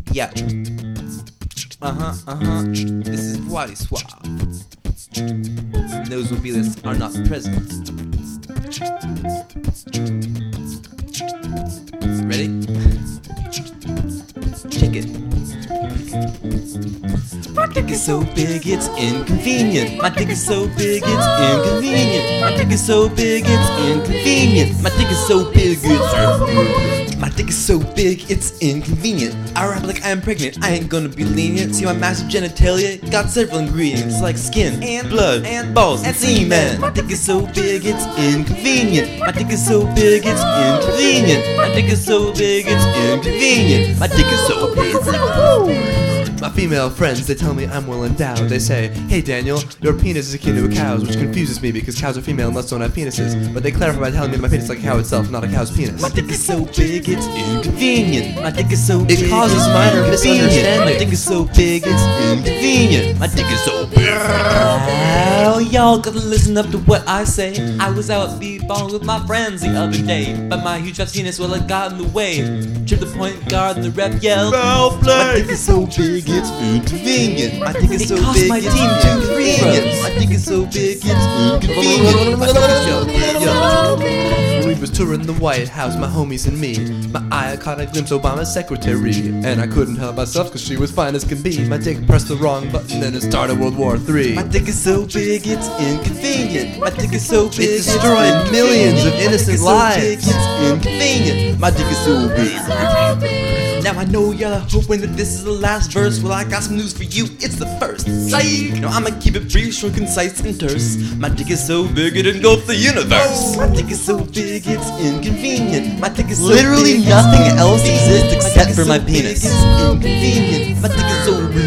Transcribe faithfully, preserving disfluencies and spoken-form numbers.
Yeah. Uh-huh, uh-huh. This is Wadi Swab. Those mobilists are not present. Ready? Check it. My dick is so big it's inconvenient. My dick is so big it's inconvenient. My dick is so big it's inconvenient. My dick is so big it's My dick is so big it's inconvenient. I rap like I'm pregnant, I ain't gonna be lenient. See my massive genitalia got several ingredients like skin and blood and balls and semen. My dick is so big it's inconvenient. My dick is so big it's inconvenient. My dick is so big it's inconvenient. My dick is so big. My female friends, they tell me I'm well endowed. They say, hey Daniel, your penis is akin to a cow's, which confuses me because cows are female and thus don't have penises. But they clarify by telling me that my penis is like a cow itself, not a cow's penis. My dick is so big, it's inconvenient. My dick is so big, it causes minor misunderstanding. My dick is so big, it's inconvenient. My dick is so big. Well, y'all gotta listen up to what I say. I was out b-balling with my friends the other day, but my huge fat penis, well, it got in the way. Tripped the point guard and the ref yelled, foul play. My dick is so big, it's inconvenient. My dick is so big, my it's team inconvenient. My dick is so big, it's inconvenient. My dick is so big, yo. We was touring the White House, my homies and me. My eye caught a glimpse of Obama's secretary, and I couldn't help myself cause she was fine as can be. My dick pressed the wrong button and it started World War Three. My dick is so big, it's inconvenient. My dick is so big, it destroyed millions of innocent lives. It's inconvenient. My dick is so big. Now I know y'all are hoping that this is the last verse. Well, I got some news for you, it's the first. Psych! Now I'ma keep it brief, short, concise, and terse. My dick is so big it engulfs the universe. My dick is so big it's inconvenient. My dick is so Literally big, nothing it's else exists except for my so big, penis. It's inconvenient. My dick is so big.